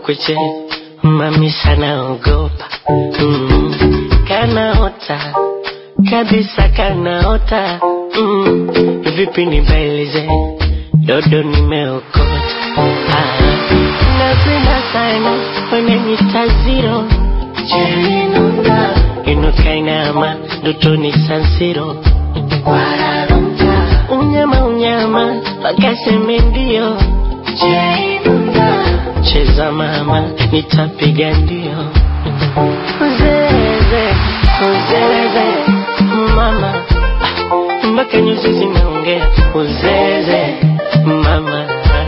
kuche, mami sana ogopa. Kanaota, kabisa kanaota. Vipi nibailize, dodo nimeokota. Napenda sana, wananita zero. Cherinunda, inuka inama, dotoni San Siro. Unyama unyama, wakaseme ndio. Cherinunda, cheza mama, nitapiga ndio. Uzeze, uzeze, mama, mpaka nyuzi zinaongea. Uzeze, mama,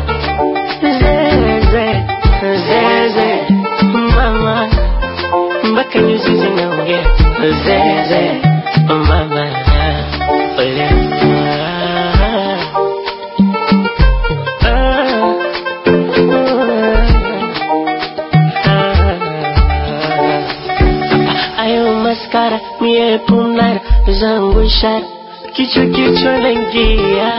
zeze, zeze, mama, mpaka nyuzi zinaongea. Zeze, mama, ole. Ayo maskara, mie pumnar, zangu ishara, kichwa naingia.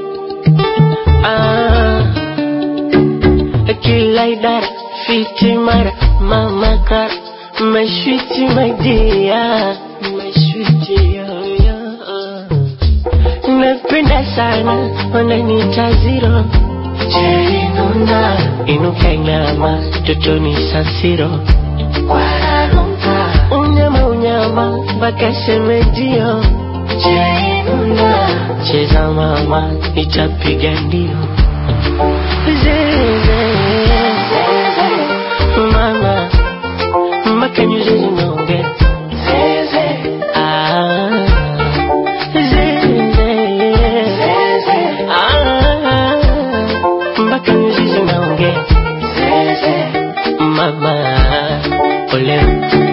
Kila idara, fiti mara, mama kara, mashwiti my dear, mashwiti yo yo. Napenda sana, wananita zero. Cherinunda, inuka inama, dotoni San Siro. Unyama unyama, bakaseme ndio. Cherinunda, cheza mama, nitapiga ndio. Zeze, mama, mpaka nyuzi zinaongea. Zeze, zeze, mpaka nyuzi zinaongea. Zeze, mama, ole.